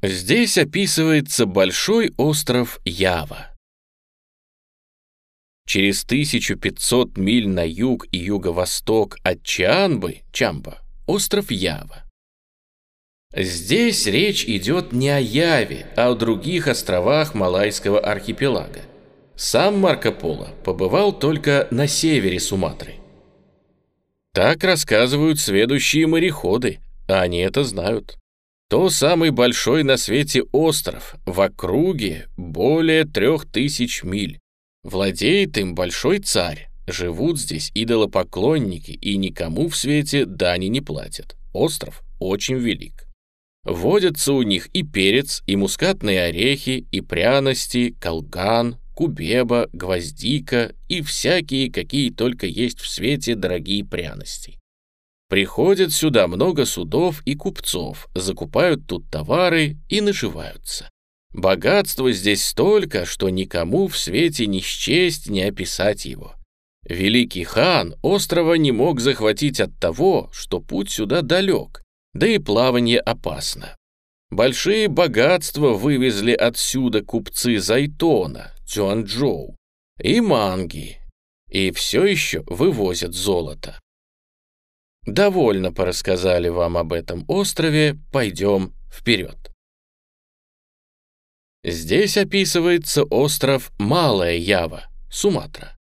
Здесь описывается большой остров Ява. Через 1500 миль на юг и юго-восток от Чамба, остров Ява. Здесь речь идет не о Яве, а о других островах Малайского архипелага. Сам Марко Поло побывал только на севере Суматры. Так рассказывают сведущие мореходы, а они это знают. То самый большой на свете остров, в округе более 3000 миль. Владеет им большой царь. Живут здесь идолопоклонники и никому в свете дани не платят. Остров очень велик. Водятся у них и перец, и мускатные орехи, и пряности, колган, кубеба, гвоздика и всякие, какие только есть в свете дорогие пряности. Приходят сюда много судов и купцов, закупают тут товары и наживаются. Богатства здесь столько, что никому в свете ни счесть, ни описать его. Великий хан острова не мог захватить от того, что путь сюда далек, да и плавание опасно. Большие богатства вывезли отсюда купцы Зайтона, Цюанчжоу и Манги, и все еще вывозят золото. Довольно порассказали вам об этом острове, пойдем вперед. Здесь описывается остров Малая Ява, Суматра.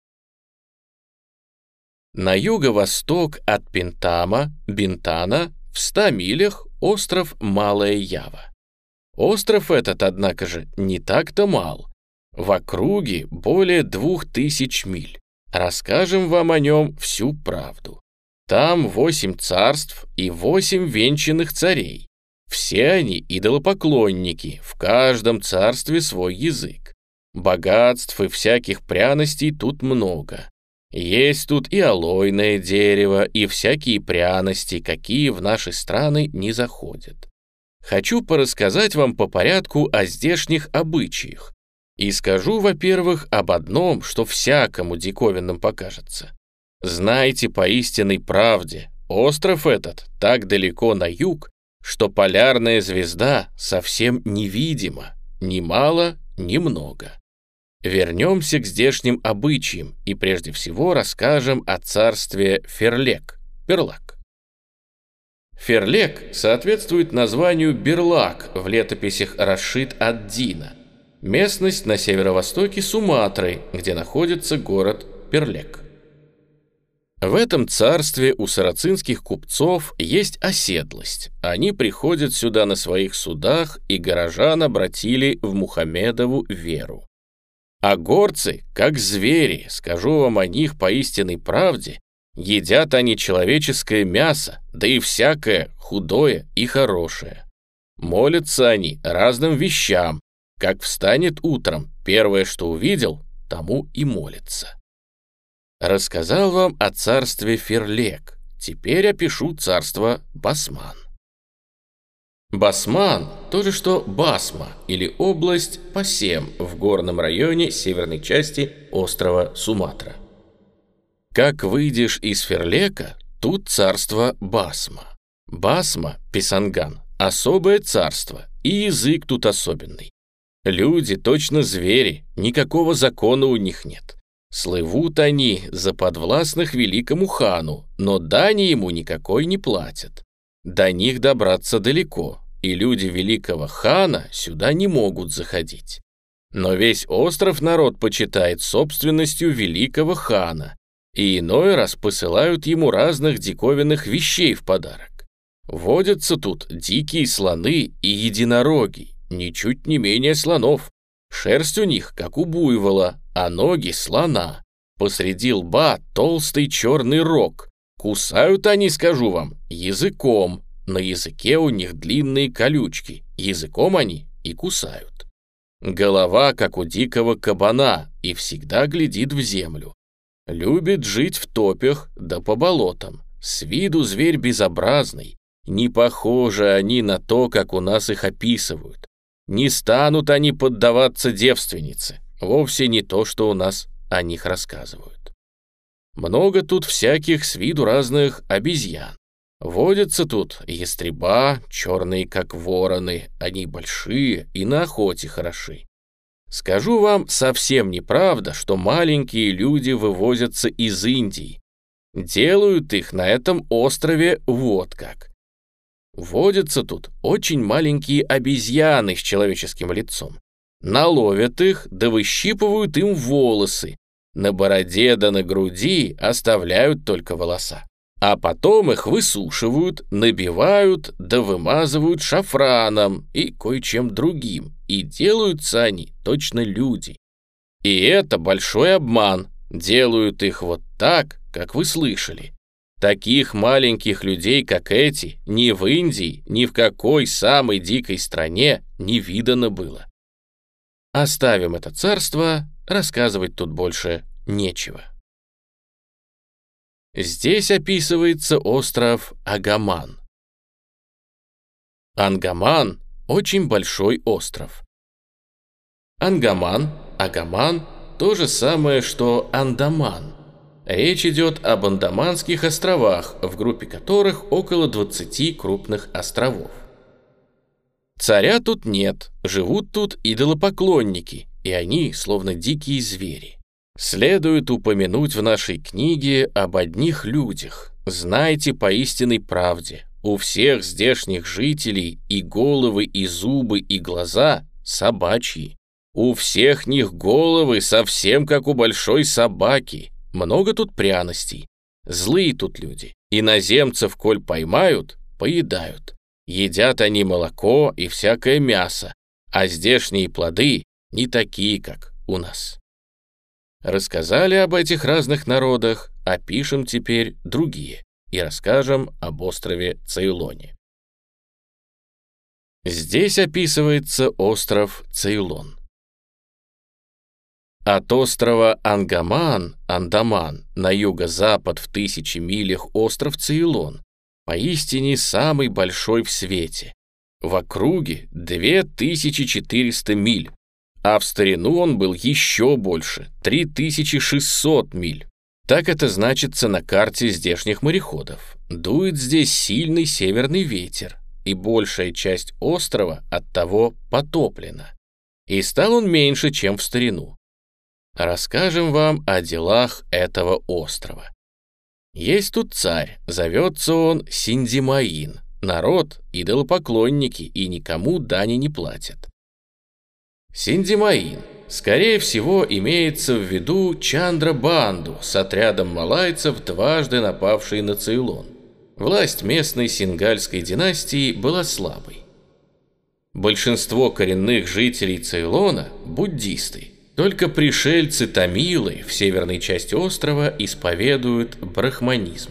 На юго-восток от Бинтана, в 100 милях остров Малая Ява. Остров этот, однако же, не так-то мал. В округе более 2000 миль. Расскажем вам о нем всю правду. Там 8 царств и 8 венчанных царей. Все они идолопоклонники, в каждом царстве свой язык. Богатств и всяких пряностей тут много. Есть тут и алойное дерево, и всякие пряности, какие в наши страны не заходят. Хочу порассказать вам по порядку о здешних обычаях. И скажу, во-первых, об одном, что всякому диковинным покажется. Знайте по истинной правде, остров этот так далеко на юг, что полярная звезда совсем невидима, ни мало, ни много. Вернемся к здешним обычаям и прежде всего расскажем о царстве Перлак. Ферлек соответствует названию Берлак в летописях Рашид ад-Дина, местность на северо-востоке Суматры, где находится город Перлек. В этом царстве у сарацинских купцов есть оседлость. Они приходят сюда на своих судах, и горожан обратили в Мухаммедову веру. А горцы, как звери, скажу вам о них по истинной правде, едят они человеческое мясо, да и всякое худое и хорошее. Молятся они разным вещам, как встанет утром, первое, что увидел, тому и молится. Рассказал вам о царстве Ферлек, теперь опишу царство Басман. Басман – то же, что Басма или область Пасем в горном районе северной части острова Суматра. Как выйдешь из Ферлека, тут царство Басма. Басма, Писанган – особое царство, и язык тут особенный. Люди точно звери, никакого закона у них нет. Слывут они за подвластных великому хану, но дани ему никакой не платят. До них добраться далеко, и люди великого хана сюда не могут заходить. Но весь остров народ почитает собственностью великого хана, и иной раз посылают ему разных диковинных вещей в подарок. Водятся тут дикие слоны и единороги, ничуть не менее слонов. Шерсть у них, как у буйвола, а ноги слона. Посреди лба толстый черный рог. Кусают они, скажу вам, языком. На языке у них длинные колючки. Языком они и кусают. Голова, как у дикого кабана, и всегда глядит в землю. Любит жить в топях да по болотам. С виду зверь безобразный. Не похожи они на то, как у нас их описывают. Не станут они поддаваться девственнице. Вовсе не то, что у нас о них рассказывают. Много тут всяких с виду разных обезьян. Водятся тут ястреба, черные как вороны, они большие и на охоте хороши. Скажу вам, совсем неправда, что маленькие люди вывозятся из Индии. Делают их на этом острове вот как. Водятся тут очень маленькие обезьяны с человеческим лицом. Наловят их, да выщипывают им волосы. На бороде да на груди оставляют только волоса. А потом их высушивают, набивают, да вымазывают шафраном и кое-чем другим, и делаются они точно люди. И это большой обман, делают их вот так, как вы слышали. Таких маленьких людей, как эти, ни в Индии, ни в какой самой дикой стране не видано было. Оставим это царство, рассказывать тут больше нечего. Здесь описывается остров Агаман. Ангаман – очень большой остров. Ангаман, Агаман – то же самое, что Андаман. Речь идет об Андаманских островах, в группе которых около 20 крупных островов. Царя тут нет, живут тут идолопоклонники, и они словно дикие звери. Следует упомянуть в нашей книге об одних людях. Знайте по истинной правде, у всех здешних жителей и головы, и зубы, и глаза собачьи. У всех них головы совсем как у большой собаки. Много тут пряностей. Злые тут люди. Иноземцев, коль поймают, поедают. Едят они молоко и всякое мясо, а здешние плоды не такие, как у нас. Рассказали об этих разных народах, опишем теперь другие и расскажем об острове Цейлоне. Здесь описывается остров Цейлон. От острова Ангаман, Андаман, на юго-запад в 1000 милях остров Цейлон, поистине самый большой в свете. В округе 2400 миль. А в старину он был еще больше, 3600 миль. Так это значится на карте здешних мореходов. Дует здесь сильный северный ветер, и большая часть острова оттого потоплена. И стал он меньше, чем в старину. Расскажем вам о делах этого острова. Есть тут царь, зовется он Синдимаин. Народ — идолопоклонники и никому дани не платят. Синдимаин, скорее всего, имеется в виду Чандра-банду с отрядом малайцев, дважды напавший на Цейлон. Власть местной сингальской династии была слабой. Большинство коренных жителей Цейлона – буддисты. Только пришельцы-тамилы в северной части острова исповедуют брахманизм.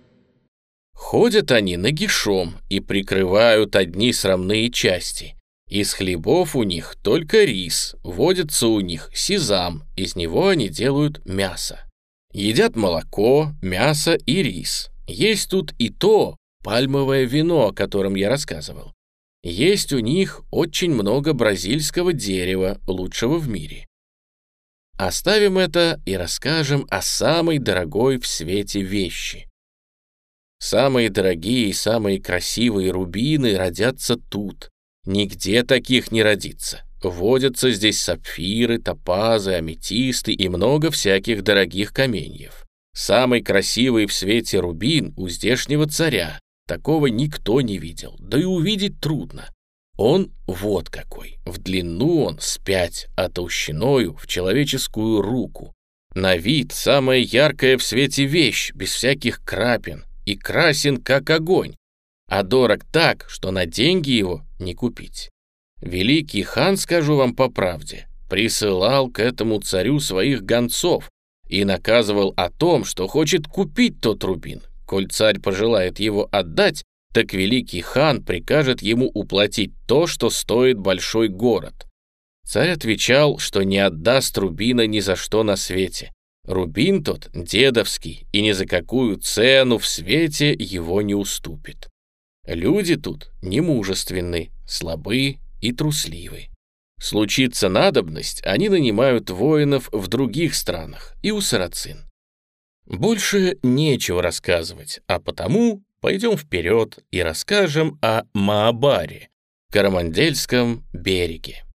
Ходят они нагишом и прикрывают одни срамные части. Из хлебов у них только рис, водится у них сезам, из него они делают мясо. Едят молоко, мясо и рис. Есть тут и то пальмовое вино, о котором я рассказывал. Есть у них очень много бразильского дерева, лучшего в мире. Оставим это и расскажем о самой дорогой в свете вещи. Самые дорогие и самые красивые рубины родятся тут. Нигде таких не родится. Водятся здесь сапфиры, топазы, аметисты и много всяких дорогих каменьев. Самый красивый в свете рубин у здешнего царя. Такого никто не видел, да и увидеть трудно. Он вот какой. В длину он с 5, а толщиною в человеческую руку. На вид самая яркая в свете вещь, без всяких крапин, и красен как огонь. А дорог так, что на деньги его не купить. Великий хан, скажу вам по правде, присылал к этому царю своих гонцов и наказывал о том, что хочет купить тот рубин. Коль царь пожелает его отдать, так великий хан прикажет ему уплатить то, что стоит большой город. Царь отвечал, что не отдаст рубина ни за что на свете. Рубин тот дедовский, и ни за какую цену в свете его не уступит. Люди тут немужественны, слабы и трусливы. Случится надобность, они нанимают воинов в других странах и у сарацин. Больше нечего рассказывать, а потому пойдем вперед и расскажем о Маабаре, Коромандельском береге.